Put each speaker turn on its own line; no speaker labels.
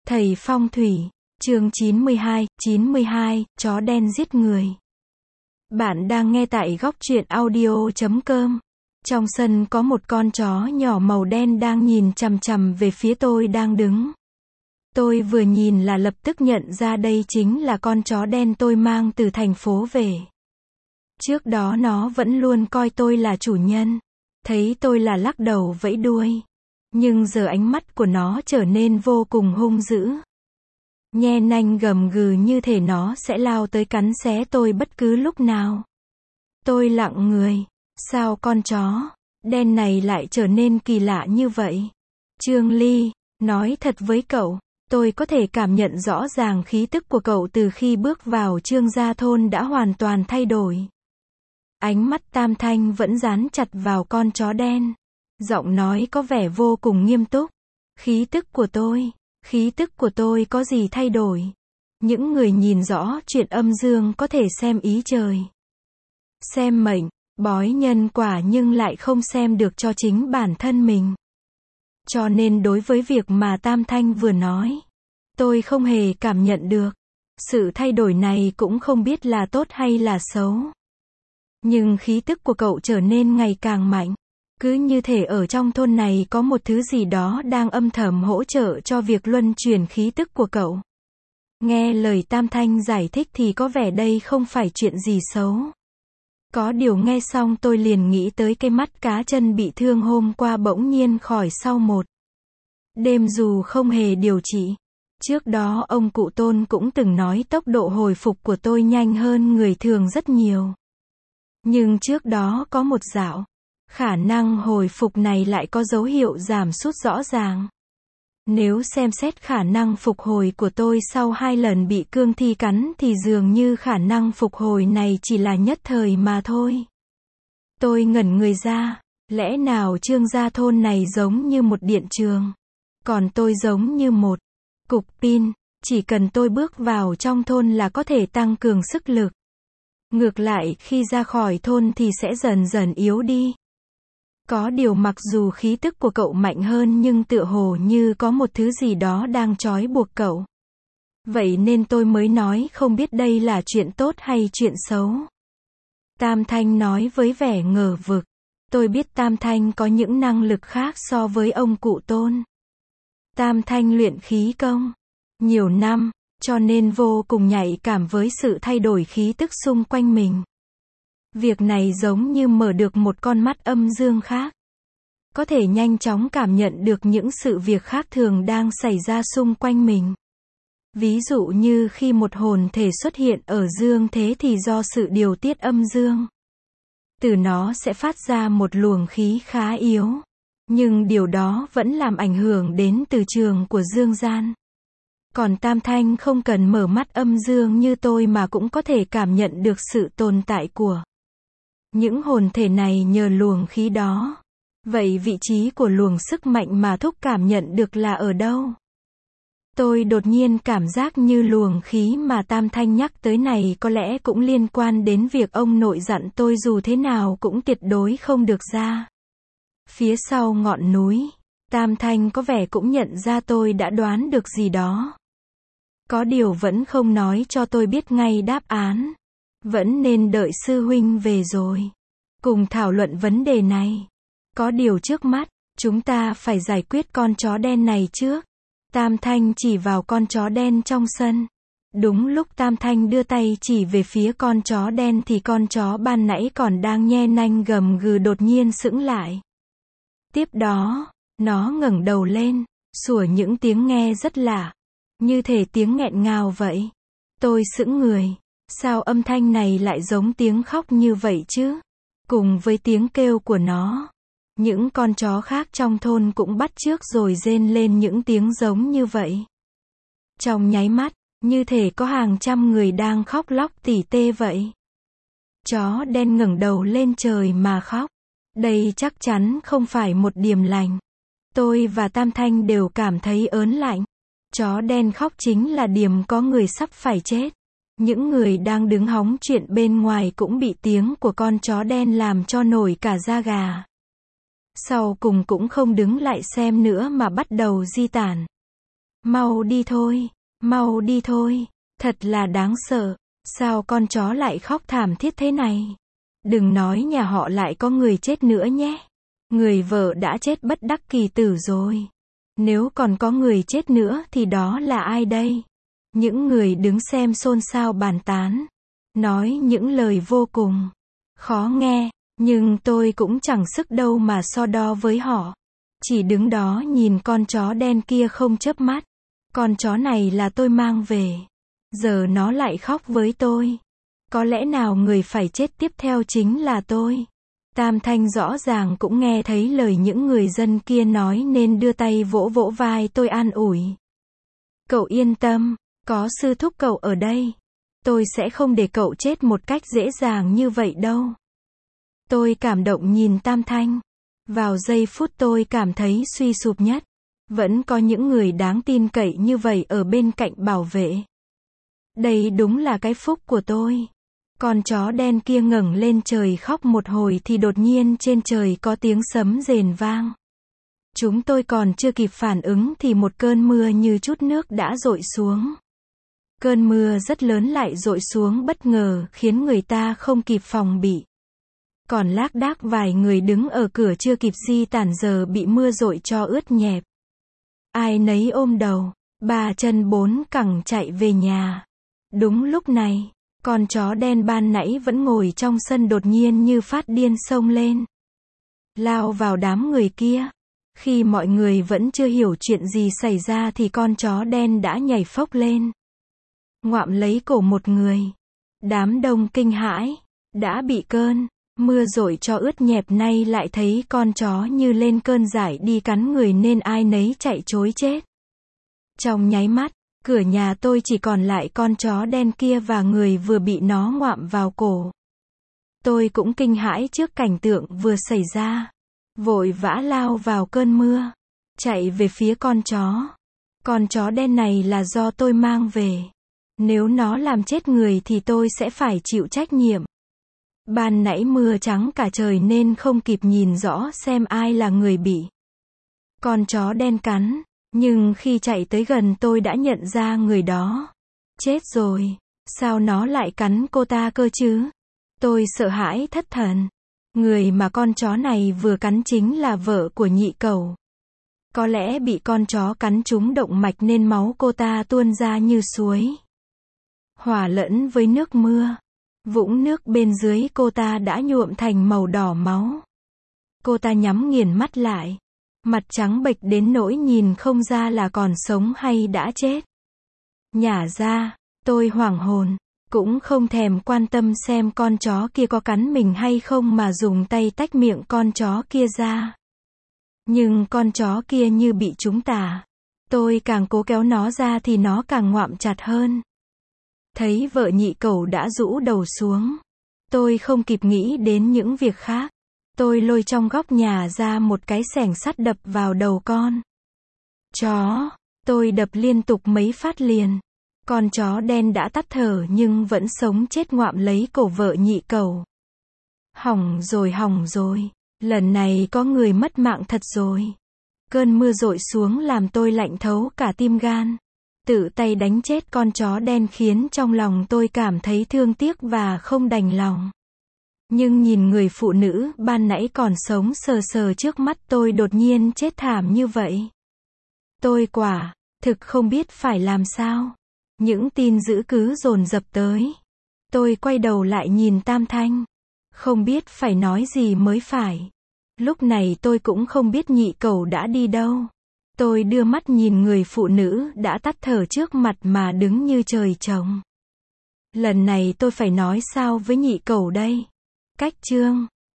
Thầy phong thủy, chương 92, chó đen giết người. Bạn đang nghe tại góc truyện audio.com. Trong sân có một con chó nhỏ màu đen đang nhìn chằm chằm về phía tôi đang đứng. Tôi vừa nhìn là lập tức nhận ra đây chính là con chó đen tôi mang từ thành phố về. Trước đó nó vẫn luôn coi tôi là chủ nhân. Thấy tôi là lắc đầu vẫy đuôi. Nhưng giờ ánh mắt của nó trở nên vô cùng hung dữ. Nhe nanh gầm gừ như thể nó sẽ lao tới cắn xé tôi bất cứ lúc nào. Tôi lặng người. Sao con chó đen này lại trở nên kỳ lạ như vậy? Trương Ly, nói thật với cậu, tôi có thể cảm nhận rõ ràng khí tức của cậu từ khi bước vào Trương gia thôn đã hoàn toàn thay đổi. Ánh mắt Tam Thanh vẫn dán chặt vào con chó đen. Giọng nói có vẻ vô cùng nghiêm túc. Khí tức của tôi có gì thay đổi? Những người nhìn rõ chuyện âm dương có thể xem ý trời, xem mệnh, bói nhân quả nhưng lại không xem được cho chính bản thân mình. Cho nên đối với việc mà Tam Thanh vừa nói, tôi không hề cảm nhận được. Sự thay đổi này cũng không biết là tốt hay là xấu. Nhưng khí tức của cậu trở nên ngày càng mạnh. Cứ như thể ở trong thôn này có một thứ gì đó đang âm thầm hỗ trợ cho việc luân chuyển khí tức của cậu. Nghe lời Tam Thanh giải thích thì có vẻ đây không phải chuyện gì xấu. Có điều nghe xong tôi liền nghĩ tới cái mắt cá chân bị thương hôm qua bỗng nhiên khỏi sau một đêm dù không hề điều trị. Trước đó ông cụ Tôn cũng từng nói tốc độ hồi phục của tôi nhanh hơn người thường rất nhiều. Nhưng trước đó có một dạo, khả năng hồi phục này lại có dấu hiệu giảm sút rõ ràng. Nếu xem xét khả năng phục hồi của tôi sau 2 lần bị cương thi cắn thì dường như khả năng phục hồi này chỉ là nhất thời mà thôi. Tôi ngẩn người ra, lẽ nào Trương gia thôn này giống như một điện trường, còn tôi giống như một cục pin, chỉ cần tôi bước vào trong thôn là có thể tăng cường sức lực. Ngược lại khi ra khỏi thôn thì sẽ dần dần yếu đi. Có điều mặc dù khí tức của cậu mạnh hơn nhưng tựa hồ như có một thứ gì đó đang trói buộc cậu. Vậy nên tôi mới nói không biết đây là chuyện tốt hay chuyện xấu. Tam Thanh nói với vẻ ngờ vực. Tôi biết Tam Thanh có những năng lực khác so với ông cụ Tôn. Tam Thanh luyện khí công nhiều năm, cho nên vô cùng nhạy cảm với sự thay đổi khí tức xung quanh mình. Việc này giống như mở được một con mắt âm dương khác. Có thể nhanh chóng cảm nhận được những sự việc khác thường đang xảy ra xung quanh mình. Ví dụ như khi một hồn thể xuất hiện ở dương thế thì do sự điều tiết âm dương, từ nó sẽ phát ra một luồng khí khá yếu. Nhưng điều đó vẫn làm ảnh hưởng đến từ trường của dương gian. Còn Tam Thanh không cần mở mắt âm dương như tôi mà cũng có thể cảm nhận được sự tồn tại của những hồn thể này nhờ luồng khí đó. Vậy vị trí của luồng sức mạnh mà Thúc cảm nhận được là ở đâu? Tôi đột nhiên cảm giác như luồng khí mà Tam Thanh nhắc tới này có lẽ cũng liên quan đến việc ông nội dặn tôi dù thế nào cũng tuyệt đối không được ra phía sau ngọn núi. Tam Thanh có vẻ cũng nhận ra tôi đã đoán được gì đó. Có điều vẫn không nói cho tôi biết ngay đáp án. Vẫn nên đợi sư huynh về rồi cùng thảo luận vấn đề này. Có điều trước mắt, chúng ta phải giải quyết con chó đen này trước. Tam Thanh chỉ vào con chó đen trong sân. Đúng lúc Tam Thanh đưa tay chỉ về phía con chó đen thì con chó ban nãy còn đang nhe nanh gầm gừ đột nhiên sững lại. Tiếp đó, nó ngẩng đầu lên, sủa những tiếng nghe rất lạ, như thể tiếng nghẹn ngào vậy. Tôi sững người, sao âm thanh này lại giống tiếng khóc như vậy chứ? Cùng với tiếng kêu của nó, những con chó khác trong thôn cũng bắt chước rồi rên lên những tiếng giống như vậy. Trong nháy mắt, như thể có hàng trăm người đang khóc lóc tỉ tê vậy. Chó đen ngẩng đầu lên trời mà khóc. Đây chắc chắn không phải một điềm lành. Tôi và Tam Thanh đều cảm thấy ớn lạnh. Chó đen khóc chính là điềm có người sắp phải chết. Những người đang đứng hóng chuyện bên ngoài cũng bị tiếng của con chó đen làm cho nổi cả da gà. Sau cùng cũng không đứng lại xem nữa mà bắt đầu di tản. Mau đi thôi, mau đi thôi. Thật là đáng sợ. Sao con chó lại khóc thảm thiết thế này? Đừng nói nhà họ lại có người chết nữa nhé. Người vợ đã chết bất đắc kỳ tử rồi. Nếu còn có người chết nữa thì đó là ai đây? Những người đứng xem xôn xao bàn tán. Nói những lời vô cùng khó nghe. Nhưng tôi cũng chẳng sức đâu mà so đo với họ. Chỉ đứng đó nhìn con chó đen kia không chớp mắt. Con chó này là tôi mang về. Giờ nó lại khóc với tôi. Có lẽ nào người phải chết tiếp theo chính là tôi. Tam Thanh rõ ràng cũng nghe thấy lời những người dân kia nói nên đưa tay vỗ vỗ vai tôi an ủi. Cậu yên tâm, có sư thúc cậu ở đây. Tôi sẽ không để cậu chết một cách dễ dàng như vậy đâu. Tôi cảm động nhìn Tam Thanh. Vào giây phút tôi cảm thấy suy sụp nhất. Vẫn có những người đáng tin cậy như vậy ở bên cạnh bảo vệ. Đây đúng là cái phúc của tôi. Con chó đen kia ngẩng lên trời khóc một hồi thì đột nhiên trên trời có tiếng sấm rền vang. Chúng tôi còn chưa kịp phản ứng thì một cơn mưa như chút nước đã dội xuống. Cơn mưa rất lớn lại dội xuống bất ngờ khiến người ta không kịp phòng bị. Còn lác đác vài người đứng ở cửa chưa kịp di tản giờ bị mưa dội cho ướt nhẹp. Ai nấy ôm đầu, ba chân bốn cẳng chạy về nhà. Đúng lúc này, con chó đen ban nãy vẫn ngồi trong sân đột nhiên như phát điên xông lên. Lao vào đám người kia. Khi mọi người vẫn chưa hiểu chuyện gì xảy ra thì con chó đen đã nhảy phốc lên. Ngoạm lấy cổ một người. Đám đông kinh hãi. Đã bị cơn mưa dội cho ướt nhẹp nay lại thấy con chó như lên cơn dại đi cắn người nên ai nấy chạy trối chết. Trong nháy mắt, cửa nhà tôi chỉ còn lại con chó đen kia và người vừa bị nó ngoạm vào cổ. Tôi cũng kinh hãi trước cảnh tượng vừa xảy ra. Vội vã lao vào cơn mưa. Chạy về phía con chó. Con chó đen này là do tôi mang về. Nếu nó làm chết người thì tôi sẽ phải chịu trách nhiệm. Ban nãy mưa trắng cả trời nên không kịp nhìn rõ xem ai là người bị con chó đen cắn. Nhưng khi chạy tới gần tôi đã nhận ra người đó. Chết rồi. Sao nó lại cắn cô ta cơ chứ? Tôi sợ hãi thất thần. Người mà con chó này vừa cắn chính là vợ của nhị cẩu. Có lẽ bị con chó cắn trúng động mạch nên máu cô ta tuôn ra như suối. Hòa lẫn với nước mưa. Vũng nước bên dưới cô ta đã nhuộm thành màu đỏ máu. Cô ta nhắm nghiền mắt lại. Mặt trắng bệch đến nỗi nhìn không ra là còn sống hay đã chết. Nhả ra, tôi hoảng hồn. Cũng không thèm quan tâm xem con chó kia có cắn mình hay không mà dùng tay tách miệng con chó kia ra. Nhưng con chó kia như bị trúng tà. Tôi càng cố kéo nó ra thì nó càng ngoạm chặt hơn. Thấy vợ nhị cẩu đã rũ đầu xuống. Tôi không kịp nghĩ đến những việc khác. Tôi lôi trong góc nhà ra một cái xẻng sắt đập vào đầu con chó. Tôi đập liên tục mấy phát liền. Con chó đen đã tắt thở nhưng vẫn sống chết ngoạm lấy cổ vợ nhị cẩu. Hỏng rồi. Lần này có người mất mạng thật rồi. Cơn mưa dội xuống làm tôi lạnh thấu cả tim gan. Tự tay đánh chết con chó đen khiến trong lòng tôi cảm thấy thương tiếc và không đành lòng. Nhưng nhìn người phụ nữ ban nãy còn sống sờ sờ trước mắt tôi đột nhiên chết thảm như vậy. Tôi quả thực không biết phải làm sao. Những tin dữ cứ dồn dập tới. Tôi quay đầu lại nhìn Tam Thanh. Không biết phải nói gì mới phải. Lúc này tôi cũng không biết nhị cẩu đã đi đâu. Tôi đưa mắt nhìn người phụ nữ đã tắt thở trước mặt mà đứng như trời trồng. Lần này tôi phải nói sao với nhị cẩu đây? Cách chương